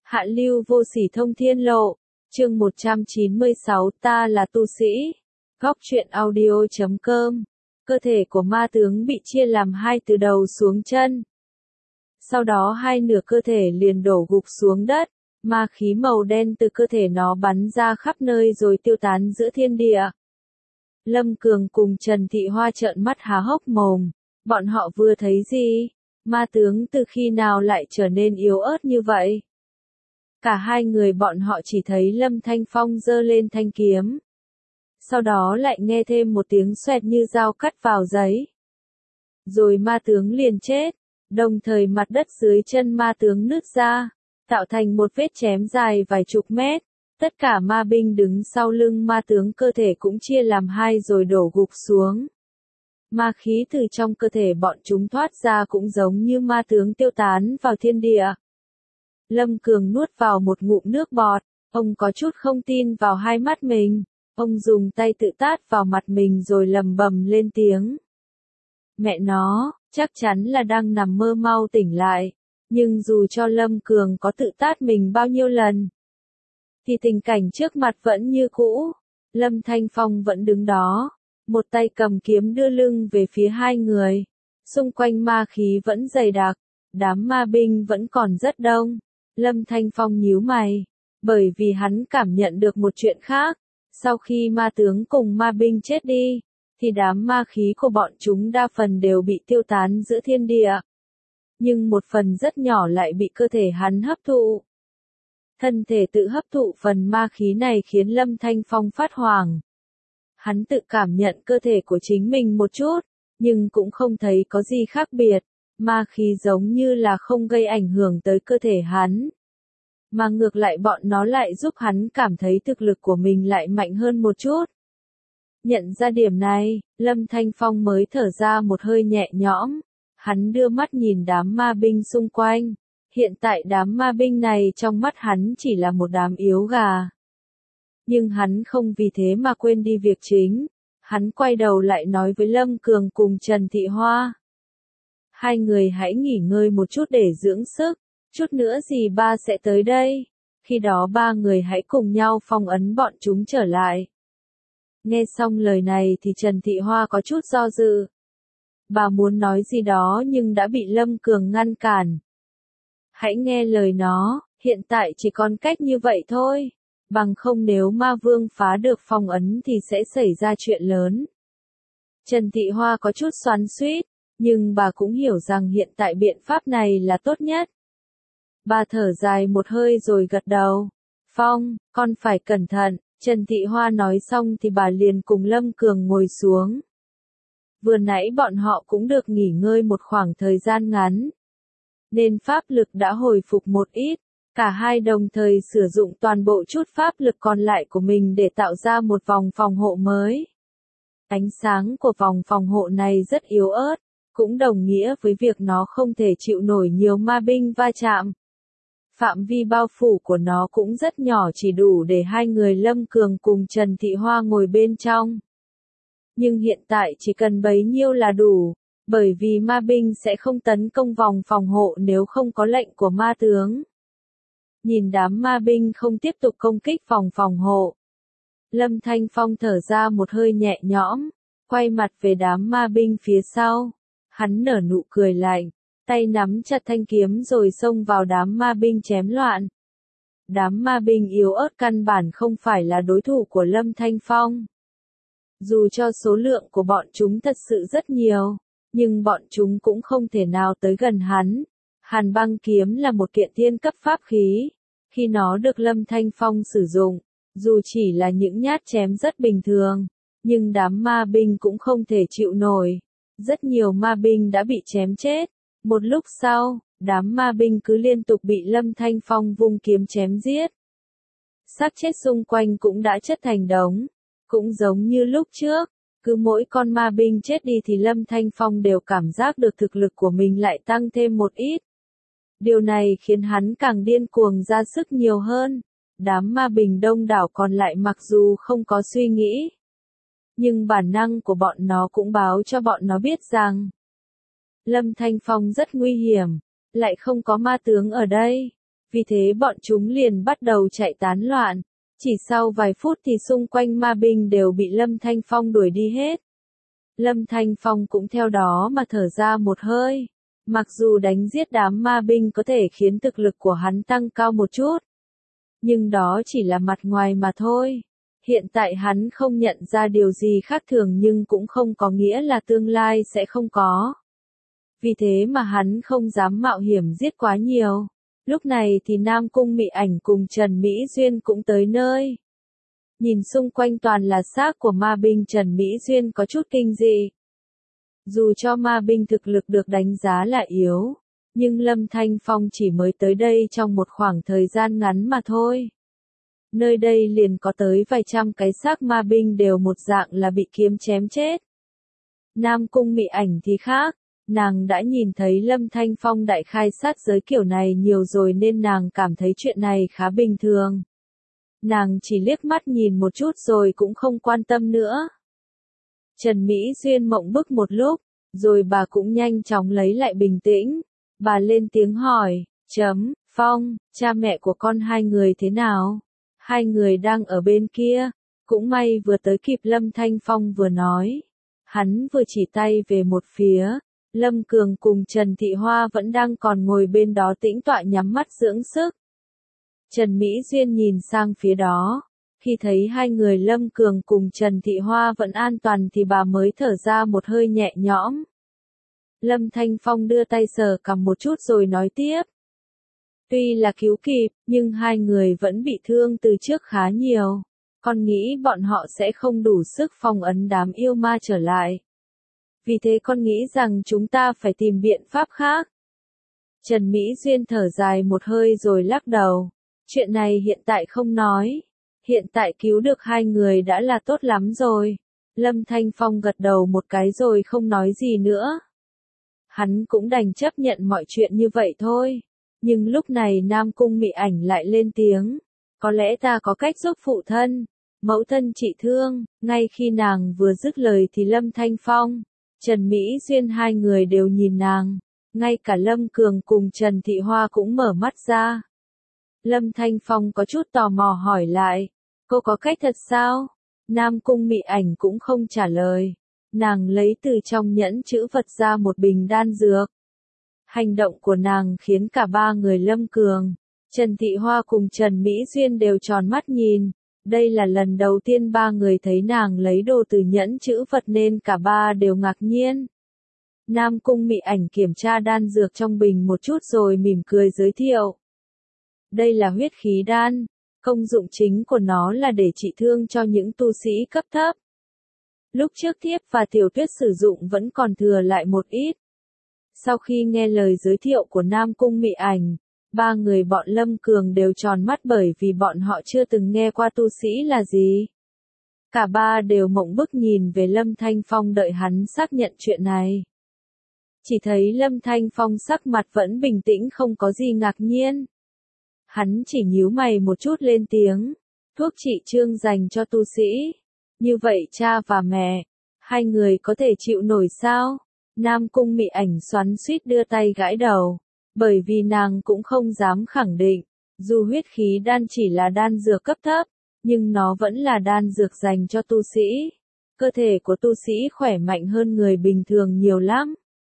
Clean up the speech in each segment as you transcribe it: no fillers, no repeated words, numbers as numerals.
Hạ lưu vô sỉ thông thiên lộ, chương 196 ta là tu sĩ. Góc truyện audio.com. Cơ thể của ma tướng bị chia làm hai từ đầu xuống chân. Sau đó hai nửa cơ thể liền đổ gục xuống đất, ma khí màu đen từ cơ thể nó bắn ra khắp nơi rồi tiêu tán giữa thiên địa. Lâm Cường cùng Trần Thị Hoa trợn mắt há hốc mồm, bọn họ vừa thấy gì? Ma tướng từ khi nào lại trở nên yếu ớt như vậy? Cả hai người bọn họ chỉ thấy Lâm Thanh Phong giơ lên thanh kiếm. Sau đó lại nghe thêm một tiếng xoẹt như dao cắt vào giấy. Rồi ma tướng liền chết, đồng thời mặt đất dưới chân ma tướng nứt ra, tạo thành một vết chém dài vài chục mét. Tất cả ma binh đứng sau lưng ma tướng cơ thể cũng chia làm hai rồi đổ gục xuống. Ma khí từ trong cơ thể bọn chúng thoát ra cũng giống như ma tướng tiêu tán vào thiên địa. Lâm Cường nuốt vào một ngụm nước bọt, ông có chút không tin vào hai mắt mình, ông dùng tay tự tát vào mặt mình rồi lầm bầm lên tiếng. Mẹ nó, chắc chắn là đang nằm mơ mau tỉnh lại, nhưng dù cho Lâm Cường có tự tát mình bao nhiêu lần, thì tình cảnh trước mặt vẫn như cũ, Lâm Thanh Phong vẫn đứng đó, một tay cầm kiếm đưa lưng về phía hai người, xung quanh ma khí vẫn dày đặc, đám ma binh vẫn còn rất đông. Lâm Thanh Phong nhíu mày, bởi vì hắn cảm nhận được một chuyện khác, sau khi ma tướng cùng ma binh chết đi, thì đám ma khí của bọn chúng đa phần đều bị tiêu tán giữa thiên địa. Nhưng một phần rất nhỏ lại bị cơ thể hắn hấp thụ. Thân thể tự hấp thụ phần ma khí này khiến Lâm Thanh Phong phát hoảng. Hắn tự cảm nhận cơ thể của chính mình một chút, nhưng cũng không thấy có gì khác biệt. Ma khí giống như là không gây ảnh hưởng tới cơ thể hắn. Mà ngược lại bọn nó lại giúp hắn cảm thấy thực lực của mình lại mạnh hơn một chút. Nhận ra điểm này, Lâm Thanh Phong mới thở ra một hơi nhẹ nhõm. Hắn đưa mắt nhìn đám ma binh xung quanh. Hiện tại đám ma binh này trong mắt hắn chỉ là một đám yếu gà. Nhưng hắn không vì thế mà quên đi việc chính. Hắn quay đầu lại nói với Lâm Cường cùng Trần Thị Hoa. Hai người hãy nghỉ ngơi một chút để dưỡng sức, chút nữa dì ba sẽ tới đây. Khi đó ba người hãy cùng nhau phong ấn bọn chúng trở lại. Nghe xong lời này thì Trần Thị Hoa có chút do dự. Bà muốn nói gì đó nhưng đã bị Lâm Cường ngăn cản. Hãy nghe lời nó, hiện tại chỉ còn cách như vậy thôi. Bằng không nếu ma vương phá được phong ấn thì sẽ xảy ra chuyện lớn. Trần Thị Hoa có chút xoắn xuýt. Nhưng bà cũng hiểu rằng hiện tại biện pháp này là tốt nhất. Bà thở dài một hơi rồi gật đầu. Phong, con phải cẩn thận. Trần Thị Hoa nói xong thì bà liền cùng Lâm Cường ngồi xuống. Vừa nãy bọn họ cũng được nghỉ ngơi một khoảng thời gian ngắn. Nên pháp lực đã hồi phục một ít. Cả hai đồng thời sử dụng toàn bộ chút pháp lực còn lại của mình để tạo ra một vòng phòng hộ mới. Ánh sáng của vòng phòng hộ này rất yếu ớt. Cũng đồng nghĩa với việc nó không thể chịu nổi nhiều ma binh va chạm. Phạm vi bao phủ của nó cũng rất nhỏ chỉ đủ để hai người Lâm Cường cùng Trần Thị Hoa ngồi bên trong. Nhưng hiện tại chỉ cần bấy nhiêu là đủ, bởi vì ma binh sẽ không tấn công vòng phòng hộ nếu không có lệnh của ma tướng. Nhìn đám ma binh không tiếp tục công kích vòng phòng hộ. Lâm Thanh Phong thở ra một hơi nhẹ nhõm, quay mặt về đám ma binh phía sau. Hắn nở nụ cười lạnh, tay nắm chặt thanh kiếm rồi xông vào đám ma binh chém loạn. Đám ma binh yếu ớt căn bản không phải là đối thủ của Lâm Thanh Phong. Dù cho số lượng của bọn chúng thật sự rất nhiều, nhưng bọn chúng cũng không thể nào tới gần hắn. Hàn băng kiếm là một kiện thiên cấp pháp khí. Khi nó được Lâm Thanh Phong sử dụng, dù chỉ là những nhát chém rất bình thường, nhưng đám ma binh cũng không thể chịu nổi. Rất nhiều ma binh đã bị chém chết. Một lúc sau, đám ma binh cứ liên tục bị Lâm Thanh Phong vung kiếm chém giết. Xác chết xung quanh cũng đã chất thành đống. Cũng giống như lúc trước, cứ mỗi con ma binh chết đi thì Lâm Thanh Phong đều cảm giác được thực lực của mình lại tăng thêm một ít. Điều này khiến hắn càng điên cuồng ra sức nhiều hơn. Đám ma binh đông đảo còn lại mặc dù không có suy nghĩ, nhưng bản năng của bọn nó cũng báo cho bọn nó biết rằng Lâm Thanh Phong rất nguy hiểm, lại không có ma tướng ở đây. Vì thế bọn chúng liền bắt đầu chạy tán loạn. Chỉ sau vài phút thì xung quanh ma binh đều bị Lâm Thanh Phong đuổi đi hết. Lâm Thanh Phong cũng theo đó mà thở ra một hơi. Mặc dù đánh giết đám ma binh có thể khiến thực lực của hắn tăng cao một chút, nhưng đó chỉ là mặt ngoài mà thôi. Hiện tại hắn không nhận ra điều gì khác thường nhưng cũng không có nghĩa là tương lai sẽ không có. Vì thế mà hắn không dám mạo hiểm giết quá nhiều. Lúc này thì Nam Cung Mị Ảnh cùng Trần Mỹ Duyên cũng tới nơi. Nhìn xung quanh toàn là xác của ma binh, Trần Mỹ Duyên có chút kinh dị. Dù cho ma binh thực lực được đánh giá là yếu, nhưng Lâm Thanh Phong chỉ mới tới đây trong một khoảng thời gian ngắn mà thôi. Nơi đây liền có tới vài trăm cái xác ma binh đều một dạng là bị kiếm chém chết. Nam Cung Mị Ảnh thì khác, nàng đã nhìn thấy Lâm Thanh Phong đại khai sát giới kiểu này nhiều rồi nên nàng cảm thấy chuyện này khá bình thường. Nàng chỉ liếc mắt nhìn một chút rồi cũng không quan tâm nữa. Trần Mỹ Duyên mộng bức một lúc, rồi bà cũng nhanh chóng lấy lại bình tĩnh. Bà lên tiếng hỏi, Phong, cha mẹ của con hai người thế nào? Hai người đang ở bên kia, cũng may vừa tới kịp Lâm Thanh Phong vừa nói. Hắn vừa chỉ tay về một phía, Lâm Cường cùng Trần Thị Hoa vẫn đang còn ngồi bên đó tĩnh tọa nhắm mắt dưỡng sức. Trần Mỹ Duyên nhìn sang phía đó, khi thấy hai người Lâm Cường cùng Trần Thị Hoa vẫn an toàn thì bà mới thở ra một hơi nhẹ nhõm. Lâm Thanh Phong đưa tay sờ cằm một chút rồi nói tiếp. Tuy là cứu kịp, nhưng hai người vẫn bị thương từ trước khá nhiều. Con nghĩ bọn họ sẽ không đủ sức phong ấn đám yêu ma trở lại. Vì thế con nghĩ rằng chúng ta phải tìm biện pháp khác. Trần Mỹ Duyên thở dài một hơi rồi lắc đầu. Chuyện này hiện tại không nói. Hiện tại cứu được hai người đã là tốt lắm rồi. Lâm Thanh Phong gật đầu một cái rồi không nói gì nữa. Hắn cũng đành chấp nhận mọi chuyện như vậy thôi. Nhưng lúc này Nam Cung Mị Ảnh lại lên tiếng. Có lẽ ta có cách giúp phụ thân. Mẫu thân trị thương. Ngay khi nàng vừa dứt lời thì Lâm Thanh Phong, Trần Mỹ Duyên hai người đều nhìn nàng. Ngay cả Lâm Cường cùng Trần Thị Hoa cũng mở mắt ra. Lâm Thanh Phong có chút tò mò hỏi lại. Cô có cách thật sao? Nam Cung Mị Ảnh cũng không trả lời. Nàng lấy từ trong nhẫn chữ vật ra một bình đan dược. Hành động của nàng khiến cả ba người Lâm Cường, Trần Thị Hoa cùng Trần Mỹ Duyên đều tròn mắt nhìn. Đây là lần đầu tiên ba người thấy nàng lấy đồ từ nhẫn chữ vật nên cả ba đều ngạc nhiên. Nam Cung Mị Ảnh kiểm tra đan dược trong bình một chút rồi mỉm cười giới thiệu. Đây là huyết khí đan, công dụng chính của nó là để trị thương cho những tu sĩ cấp thấp. Lúc trước Thiếp và Tiểu Tuyết sử dụng vẫn còn thừa lại một ít. Sau khi nghe lời giới thiệu của Nam Cung Mị Ảnh, ba người bọn Lâm Cường đều tròn mắt bởi vì bọn họ chưa từng nghe qua tu sĩ là gì. Cả ba đều mộng bức nhìn về Lâm Thanh Phong đợi hắn xác nhận chuyện này. Chỉ thấy Lâm Thanh Phong sắc mặt vẫn bình tĩnh không có gì ngạc nhiên. Hắn chỉ nhíu mày một chút lên tiếng. Thuốc trị chương dành cho tu sĩ. Như vậy cha và mẹ, hai người có thể chịu nổi sao? Nam Cung Mị Ảnh xoắn xuýt đưa tay gãi đầu. Bởi vì nàng cũng không dám khẳng định. Dù huyết khí đan chỉ là đan dược cấp thấp, nhưng nó vẫn là đan dược dành cho tu sĩ. Cơ thể của tu sĩ khỏe mạnh hơn người bình thường nhiều lắm.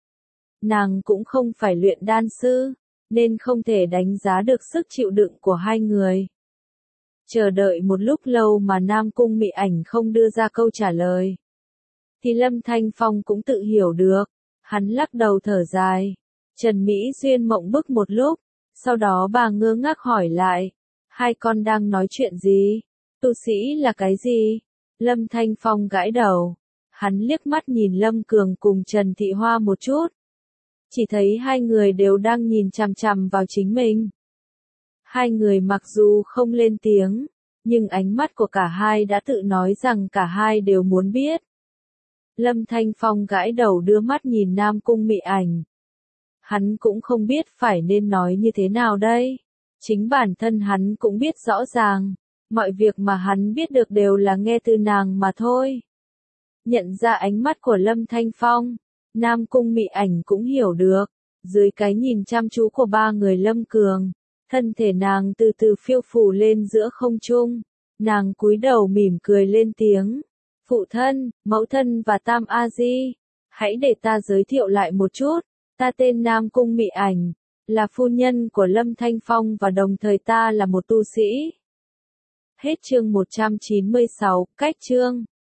Nàng cũng không phải luyện đan sư, nên không thể đánh giá được sức chịu đựng của hai người. Chờ đợi một lúc lâu mà Nam Cung Mị Ảnh không đưa ra câu trả lời. Thì Lâm Thanh Phong cũng tự hiểu được. Hắn lắc đầu thở dài. Trần Mỹ Duyên mộng bức một lúc. Sau đó bà ngơ ngác hỏi lại. Hai con đang nói chuyện gì? Tu sĩ là cái gì? Lâm Thanh Phong gãi đầu. Hắn liếc mắt nhìn Lâm Cường cùng Trần Thị Hoa một chút. Chỉ thấy hai người đều đang nhìn chằm chằm vào chính mình. Hai người mặc dù không lên tiếng, nhưng ánh mắt của cả hai đã tự nói rằng cả hai đều muốn biết. Lâm Thanh Phong gãi đầu đưa mắt nhìn Nam Cung Mị Ảnh. Hắn cũng không biết phải nên nói như thế nào đây. Chính bản thân hắn cũng biết rõ ràng, mọi việc mà hắn biết được đều là nghe từ nàng mà thôi. Nhận ra ánh mắt của Lâm Thanh Phong, Nam Cung Mị Ảnh cũng hiểu được. Dưới cái nhìn chăm chú của ba người Lâm Cường, Thân thể nàng từ từ phiêu phù lên giữa không trung. Nàng cúi đầu mỉm cười lên tiếng. Phụ thân, mẫu thân và Tam A Di, hãy để ta giới thiệu lại một chút. Ta tên Nam Cung Mị Ảnh, là phu nhân của Lâm Thanh Phong và đồng thời ta là một tu sĩ. Hết chương 196, cách chương.